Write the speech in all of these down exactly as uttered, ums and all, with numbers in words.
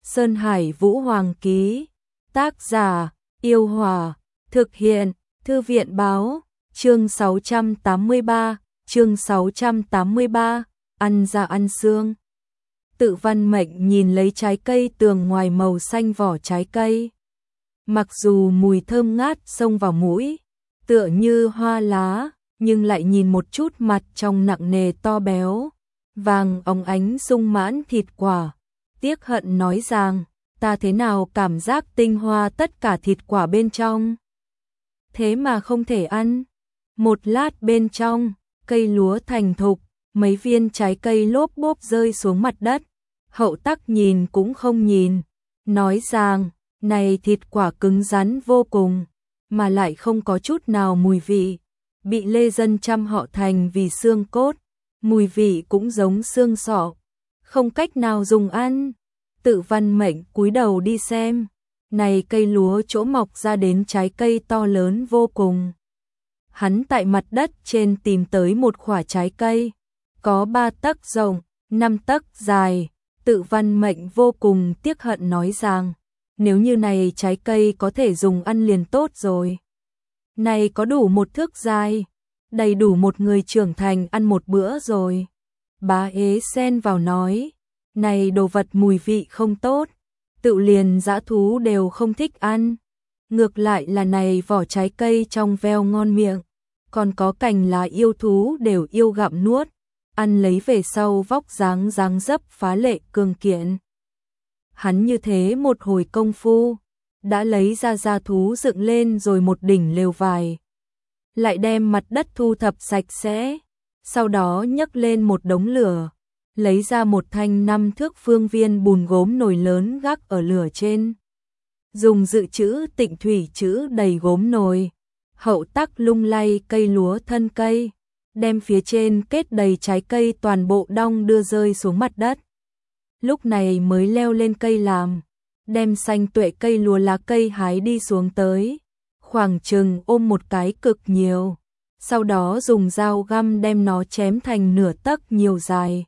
Sơn Hải Vũ Hoàng ký. Tác giả, Yêu Hòa. Thực hiện, Thư viện Báo. Chương sáu trăm tám mươi ba, chương sáu trăm tám mươi ba, ăn da ăn xương. Tự Văn Mệnh nhìn lấy trái cây tường ngoài màu xanh vỏ trái cây. Mặc dù mùi thơm ngát xông vào mũi, tựa như hoa lá, nhưng lại nhìn một chút mặt trong nặng nề to béo, vàng óng ánh sung mãn thịt quả. Tiếc hận nói rằng, ta thế nào cảm giác tinh hoa tất cả thịt quả bên trong. Thế mà không thể ăn. Một lát bên trong, cây lúa thành thục, mấy viên trái cây lốp bốp rơi xuống mặt đất. Hậu Tắc nhìn cũng không nhìn, nói rằng, này thịt quả cứng rắn vô cùng, mà lại không có chút nào mùi vị. Bị lê dân chăm họ thành vì xương cốt, mùi vị cũng giống xương sọ, không cách nào dùng ăn. Tự Văn Mệnh cúi đầu đi xem, này cây lúa chỗ mọc ra đến trái cây to lớn vô cùng. Hắn tại mặt đất trên tìm tới một quả trái cây, có ba tấc rộng, năm tấc dài. Tự Văn Mệnh vô cùng tiếc hận nói rằng, nếu như này trái cây có thể dùng ăn liền tốt rồi. Này có đủ một thước dài, đầy đủ một người trưởng thành ăn một bữa rồi. Bá ế xen vào nói, này đồ vật mùi vị không tốt, tự liền dã thú đều không thích ăn. Ngược lại là này vỏ trái cây trong veo ngon miệng, còn có cành lá yêu thú đều yêu gặm nuốt, ăn lấy về sau vóc dáng dáng dấp phá lệ cường kiện. Hắn như thế một hồi công phu, đã lấy ra gia thú dựng lên rồi một đỉnh lều vải. Lại đem mặt đất thu thập sạch sẽ, sau đó nhấc lên một đống lửa, lấy ra một thanh năm thước phương viên bùn gốm nồi lớn gác ở lửa trên. Dùng dự trữ tịnh thủy trữ đầy gốm nồi. Hậu Tắc lung lay cây lúa thân cây, đem phía trên kết đầy trái cây toàn bộ đong đưa rơi xuống mặt đất. Lúc này mới leo lên cây làm, đem xanh tuệ cây lúa lá cây hái đi xuống tới, khoảng chừng ôm một cái cực nhiều, sau đó dùng dao găm đem nó chém thành nửa tấc nhiều dài,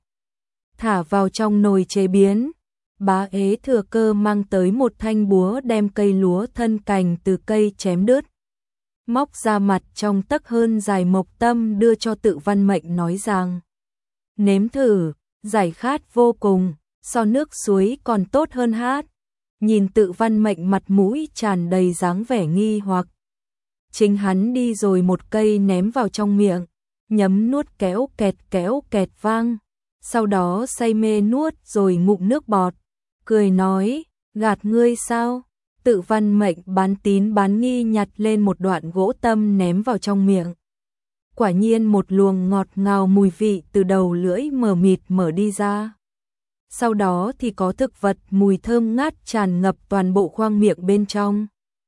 thả vào trong nồi chế biến. Bá ế thừa cơ mang tới một thanh búa đem cây lúa thân cành từ cây chém đứt, móc ra mặt trong tấc hơn dài mộc tâm đưa cho Tự Văn Mệnh nói rằng, nếm thử, giải khát vô cùng, so nước suối còn tốt hơn hát. Nhìn Tự Văn Mệnh mặt mũi tràn đầy dáng vẻ nghi hoặc, chính hắn đi rồi một cây ném vào trong miệng, nhấm nuốt kéo kẹt kéo kẹt vang, sau đó say mê nuốt rồi ngụm nước bọt, cười nói, gạt ngươi sao? Tự Văn Mệnh bán tín bán nghi nhặt lên một đoạn gỗ tâm ném vào trong miệng. Quả nhiên một luồng ngọt ngào mùi vị từ đầu lưỡi mờ mịt mở đi ra. Sau đó thì có thực vật mùi thơm ngát tràn ngập toàn bộ khoang miệng bên trong.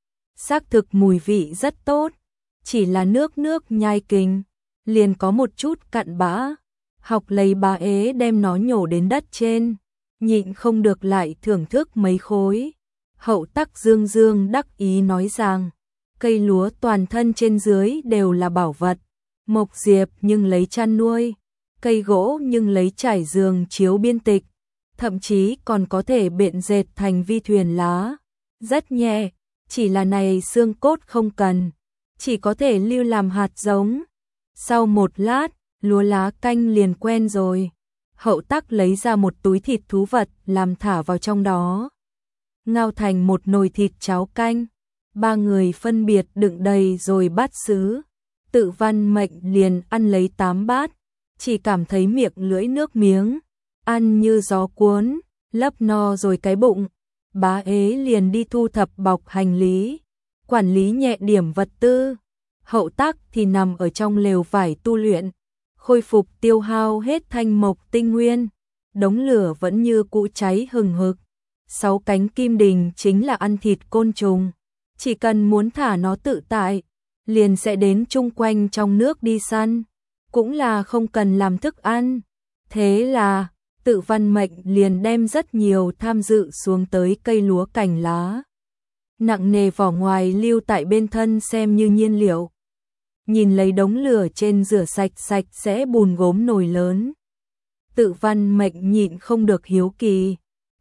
Xác thực mùi vị rất tốt, chỉ là nước nước nhai kinh, liền có một chút cặn bã. Học lấy Bá ế đem nó nhổ đến đất trên, nhịn không được lại thưởng thức mấy khối. Hậu Tắc dương dương đắc ý nói rằng, cây lúa toàn thân trên dưới đều là bảo vật, mộc diệp nhưng lấy chăn nuôi, cây gỗ nhưng lấy trải giường chiếu biên tịch, thậm chí còn có thể biện dệt thành vi thuyền lá, rất nhẹ, chỉ là này xương cốt không cần, chỉ có thể lưu làm hạt giống. Sau một lát, lúa lá canh liền quen rồi. Hậu Tắc lấy ra một túi thịt thú vật làm thả vào trong đó, ngao thành một nồi thịt cháo canh. Ba người phân biệt đựng đầy rồi bát sứ. Tự Văn Mệnh liền ăn lấy tám bát, chỉ cảm thấy miệng lưỡi nước miếng, ăn như gió cuốn, lấp no rồi cái bụng. Bá ế liền đi thu thập bọc hành lý, quản lý nhẹ điểm vật tư. Hậu Tắc thì nằm ở trong lều vải tu luyện, khôi phục tiêu hao hết thanh mộc tinh nguyên. Đống lửa vẫn như cũ cháy hừng hực. Sáu cánh kim đình chính là ăn thịt côn trùng, chỉ cần muốn thả nó tự tại, liền sẽ đến chung quanh trong nước đi săn, cũng là không cần làm thức ăn. Thế là, Tự Văn Mệnh liền đem rất nhiều tham dự xuống tới cây lúa cành lá. Nặng nề vỏ ngoài lưu tại bên thân xem như nhiên liệu. Nhìn lấy đống lửa trên rửa sạch sạch sẽ bùn gốm nồi lớn. Tự Văn Mệnh nhịn không được hiếu kỳ.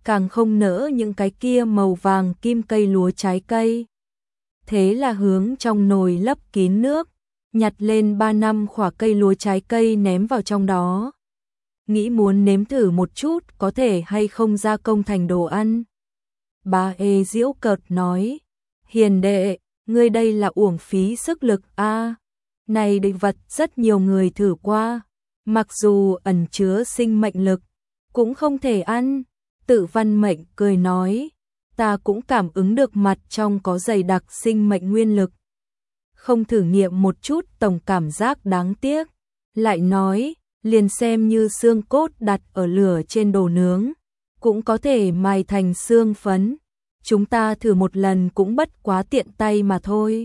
càng không nỡ những cái kia màu vàng kim cây lúa trái cây. Thế là hướng trong nồi lấp kín nước, nhặt lên ba năm khỏa cây lúa trái cây ném vào trong đó. Nghĩ muốn nếm thử một chút có thể hay không gia công thành đồ ăn. Bà ê giễu cợt nói, hiền đệ, ngươi đây là uổng phí sức lực a. À, này định vật rất nhiều người thử qua, mặc dù ẩn chứa sinh mệnh lực, cũng không thể ăn. Tự Văn Mệnh cười nói, ta cũng cảm ứng được mặt trong có dày đặc sinh mệnh nguyên lực. Không thử nghiệm một chút tổng cảm giác đáng tiếc. Lại nói, liền xem như xương cốt đặt ở lửa trên đồ nướng, cũng có thể mài thành xương phấn. Chúng ta thử một lần cũng bất quá tiện tay mà thôi.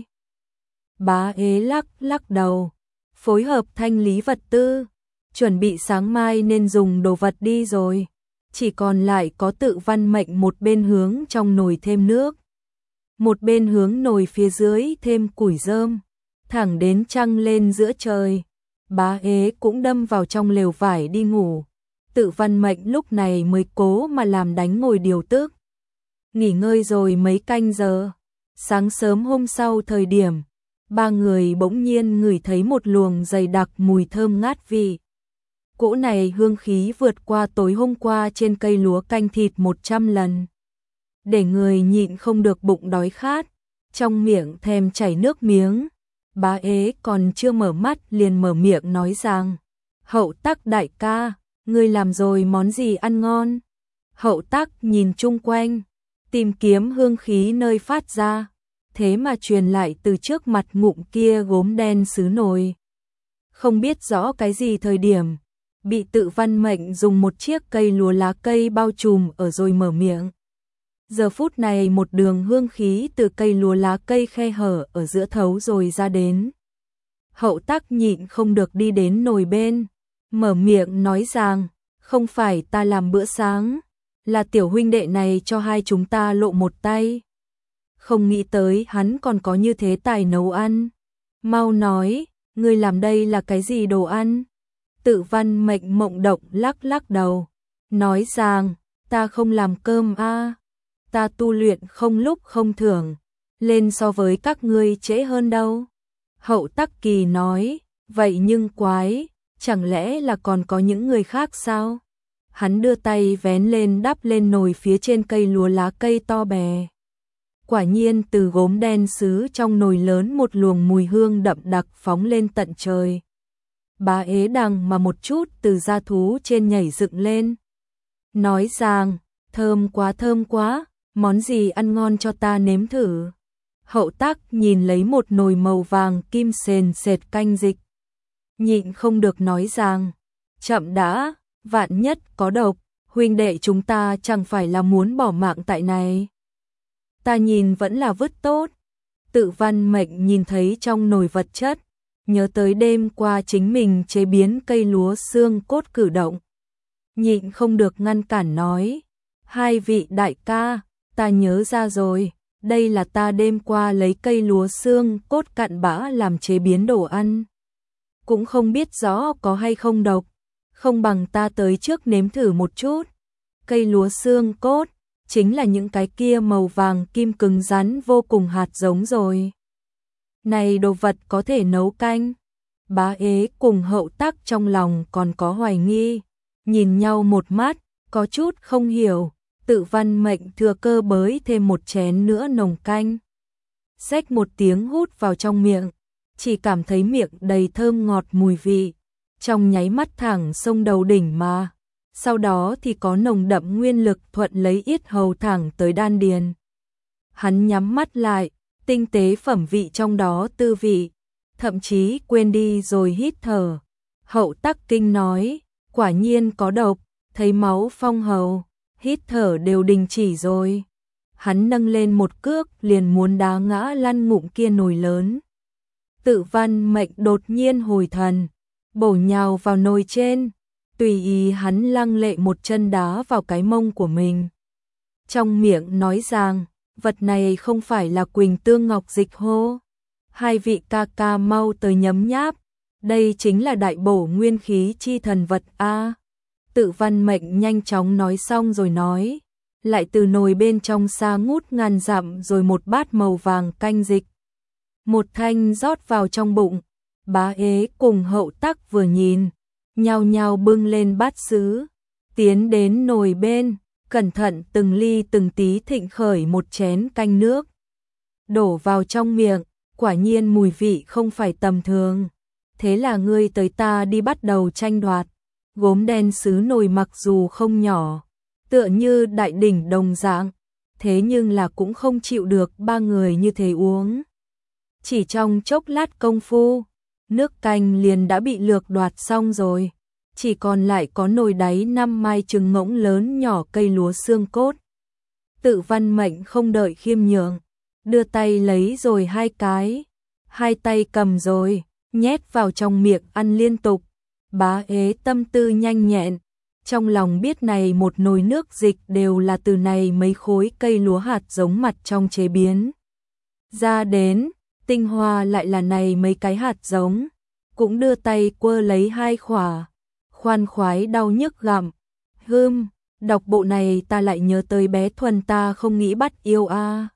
Bá ế lắc lắc đầu, phối hợp thanh lý vật tư, chuẩn bị sáng mai nên dùng đồ vật đi rồi. Chỉ còn lại có Tự Văn Mệnh một bên hướng trong nồi thêm nước, một bên hướng nồi phía dưới thêm củi rơm, thẳng đến trăng lên giữa trời. Bá ế cũng đâm vào trong lều vải đi ngủ. Tự Văn Mệnh lúc này mới cố mà làm đánh ngồi điều tức. Nghỉ ngơi rồi mấy canh giờ, sáng sớm hôm sau thời điểm, ba người bỗng nhiên ngửi thấy một luồng dày đặc mùi thơm ngát vị. Cỗ này hương khí vượt qua tối hôm qua trên cây lúa canh thịt một trăm lần. Để người nhịn không được bụng đói khát, trong miệng thèm chảy nước miếng. Bá ế còn chưa mở mắt liền mở miệng nói rằng, Hậu Tắc đại ca, ngươi làm rồi món gì ăn ngon? Hậu Tắc nhìn chung quanh, tìm kiếm hương khí nơi phát ra, thế mà truyền lại từ trước mặt ngụm kia gốm đen sứ nồi. Không biết rõ cái gì thời điểm, bị Tự Văn Mệnh dùng một chiếc cây lúa lá cây bao trùm ở rồi mở miệng. Giờ phút này một đường hương khí từ cây lúa lá cây khe hở ở giữa thấu rồi ra đến. Hậu Tắc nhịn không được đi đến nồi bên, mở miệng nói rằng, không phải ta làm bữa sáng, là tiểu huynh đệ này cho hai chúng ta lộ một tay. Không nghĩ tới hắn còn có như thế tài nấu ăn. Mau nói, ngươi làm đây là cái gì đồ ăn? Tự Văn Mệnh mộng động lắc lắc đầu, nói rằng, ta không làm cơm a, ta tu luyện không lúc không thưởng, lên so với các ngươi trễ hơn đâu. Hậu Tắc Kỳ nói, vậy nhưng quái, chẳng lẽ là còn có những người khác sao? Hắn đưa tay vén lên đắp lên nồi phía trên cây lúa lá cây to bè. Quả nhiên từ gốm đen sứ trong nồi lớn một luồng mùi hương đậm đặc phóng lên tận trời. Bá ế đằng mà một chút từ da thú trên nhảy dựng lên. Nói rằng, thơm quá thơm quá, món gì ăn ngon cho ta nếm thử. Hậu Tắc nhìn lấy một nồi màu vàng kim sền sệt canh dịch. Nhịn không được nói rằng, chậm đã, vạn nhất có độc, huynh đệ chúng ta chẳng phải là muốn bỏ mạng tại này. Ta nhìn vẫn là vứt tốt. Tự Văn Mệnh nhìn thấy trong nồi vật chất, nhớ tới đêm qua chính mình chế biến cây lúa xương cốt cử động. Nhịn không được ngăn cản nói, hai vị đại ca, ta nhớ ra rồi, đây là ta đêm qua lấy cây lúa xương cốt cặn bã làm chế biến đồ ăn. Cũng không biết rõ có hay không độc, không bằng ta tới trước nếm thử một chút. Cây lúa xương cốt, chính là những cái kia màu vàng kim cứng rắn vô cùng hạt giống rồi. Này đồ vật có thể nấu canh. Bá ế cùng Hậu Tắc trong lòng còn có hoài nghi, nhìn nhau một mắt, có chút không hiểu. Tự Văn Mệnh thừa cơ bới thêm một chén nữa nồng canh. Xách một tiếng hút vào trong miệng, chỉ cảm thấy miệng đầy thơm ngọt mùi vị, trong nháy mắt thẳng sông đầu đỉnh mà. Sau đó thì có nồng đậm nguyên lực thuận lấy yết hầu thẳng tới đan điền. Hắn nhắm mắt lại, tinh tế phẩm vị trong đó tư vị, thậm chí quên đi rồi hít thở. Hậu Tắc kinh nói, quả nhiên có độc, thấy máu phong hầu, hít thở đều đình chỉ rồi. Hắn nâng lên một cước liền muốn đá ngã lăn ngụm kia nồi lớn. Tự Văn Mệnh đột nhiên hồi thần, bổ nhào vào nồi trên, tùy ý hắn lăng lệ một chân đá vào cái mông của mình. Trong miệng nói rằng, vật này không phải là Quỳnh Tương Ngọc Dịch hô. Hai vị ca ca mau tới nhấm nháp, đây chính là đại bổ nguyên khí chi thần vật a. Tự Văn Mệnh nhanh chóng nói xong rồi nói, lại từ nồi bên trong xa ngút ngàn dặm rồi một bát màu vàng canh dịch. Một thanh rót vào trong bụng, Bá Ế cùng Hậu Tắc vừa nhìn, nhao nhao bưng lên bát sứ, tiến đến nồi bên, cẩn thận từng ly từng tí thịnh khởi một chén canh nước. Đổ vào trong miệng, quả nhiên mùi vị không phải tầm thường. Thế là ngươi tới ta đi bắt đầu tranh đoạt. Gốm đen sứ nồi mặc dù không nhỏ, tựa như đại đỉnh đồng dạng, thế nhưng là cũng không chịu được ba người như thế uống. Chỉ trong chốc lát công phu, nước canh liền đã bị lược đoạt xong rồi, chỉ còn lại có nồi đáy năm mai trứng ngỗng lớn nhỏ cây lúa xương cốt. Tự Văn Mệnh không đợi khiêm nhường, đưa tay lấy rồi hai cái, hai tay cầm rồi, nhét vào trong miệng ăn liên tục. Bá Ế tâm tư nhanh nhẹn, trong lòng biết này một nồi nước dịch đều là từ này mấy khối cây lúa hạt giống mặt trong chế biến ra đến, tinh hoa lại là này mấy cái hạt giống, cũng đưa tay quơ lấy hai khỏa, khoan khoái đau nhức gặm. Hưm, đọc bộ này ta lại nhớ tới bé Thuần ta không nghĩ bắt yêu a.